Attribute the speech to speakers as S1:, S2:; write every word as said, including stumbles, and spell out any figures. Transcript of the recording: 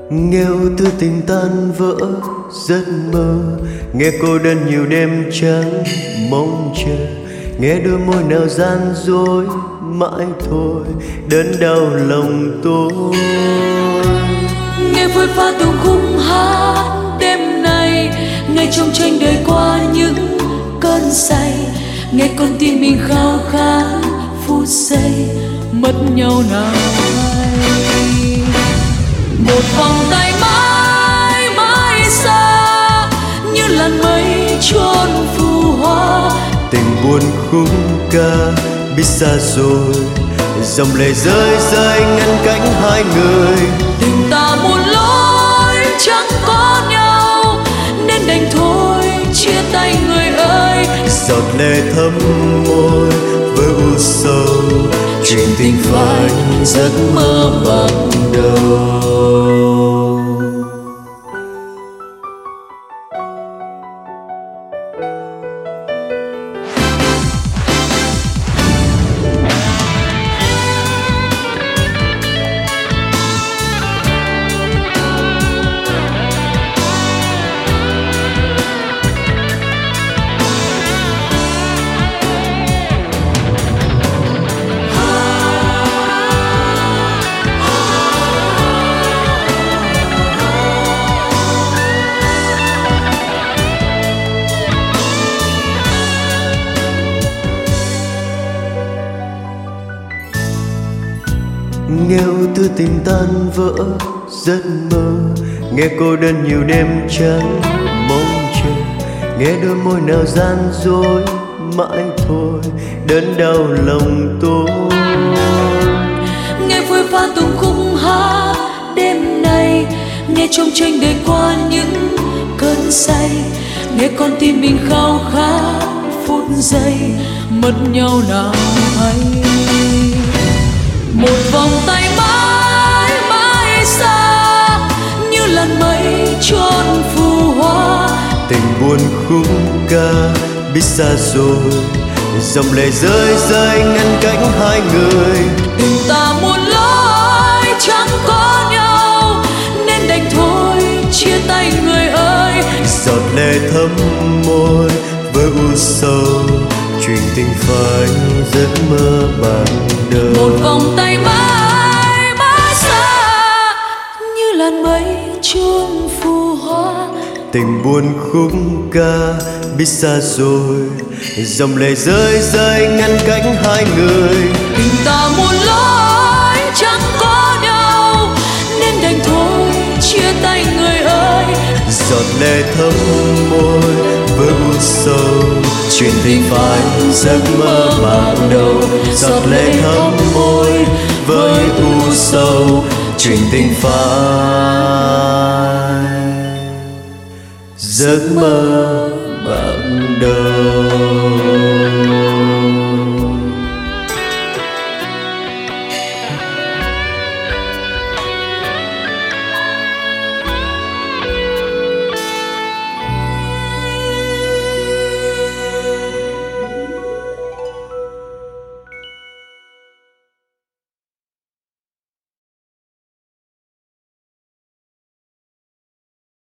S1: Nghe ưu tư tình tan vỡ giấc mơ, nghe cô đơn nhiều đêm trắng mong chờ, nghe đôi môi nào gian dối mãi thôi đớn đau lòng tôi.
S2: Nghe vui pha từng khúc hát đêm nay, nghe trong tranh đời qua những cơn say, nghe con tim mình khao khát phút giây mất nhau nào hay. Một vòng tay mãi mãi xa như làn mây trốn phù hoa,
S1: Tình buồn khúc ca biết xa rồi, dòng lệ rơi rơi ngăn cánh hai người.
S2: Tình ta muôn lối chẳng có nhau nên đành thôi chia tay người ơi.
S1: Giọt lệ thấm môi với u sầu, chuyện tình phai giấc mơ ban đầu. Nghe ưu tư tình tan vỡ giấc mơ, nghe cô đơn nhiều đêm trắng mong chờ, nghe đôi môi nào gian dối mãi thôi đớn đau lòng tôi.
S2: Nghe vui pha từng khúc hát đêm nay, nghe trong tranh đời qua những cơn say, nghe con tim mình khao khát phút giây mất nhau nào hay. Một vòng tay mãi mãi xa như làn mây trốn phù hoa,
S1: Tình buồn khúc ca biết xa rồi, dòng lệ rơi rơi ngăn cánh hai người.
S2: Tình ta muôn lối chẳng có nhau nên đành thôi chia tay người ơi.
S1: Giọt lệ thấm môi với u sầu, chuyện tình phai giấc mơ ban đầu.
S2: Một vòng tay mãi mãi xa như làn mây chuông phù hoa,
S1: Tình buồn khúc ca biết xa rồi, dòng lệ rơi rơi ngăn cánh hai người.
S2: Tình ta muôn lối chẳng có nhau nên đành thôi chia tay người ơi.
S1: Giọt lệ thấm môi với u sầu, chuyện tình phai giấc mơ ban đầu. Giọt lệ thấm môi với u sầu, chuyện tình phai giấc mơ